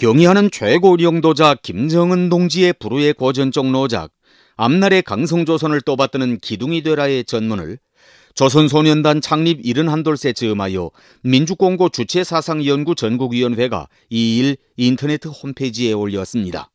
경의하는 최고領導자 김정은 동지의 불후의 고전적 노작 앞날의 강성조선을 떠받드는 기둥이 되라의 전문을 조선소년단 창립 71돌세 즈음하여 민주공고 주체사상연구 전국위원회가 2일 인터넷 홈페이지에 올렸습니다.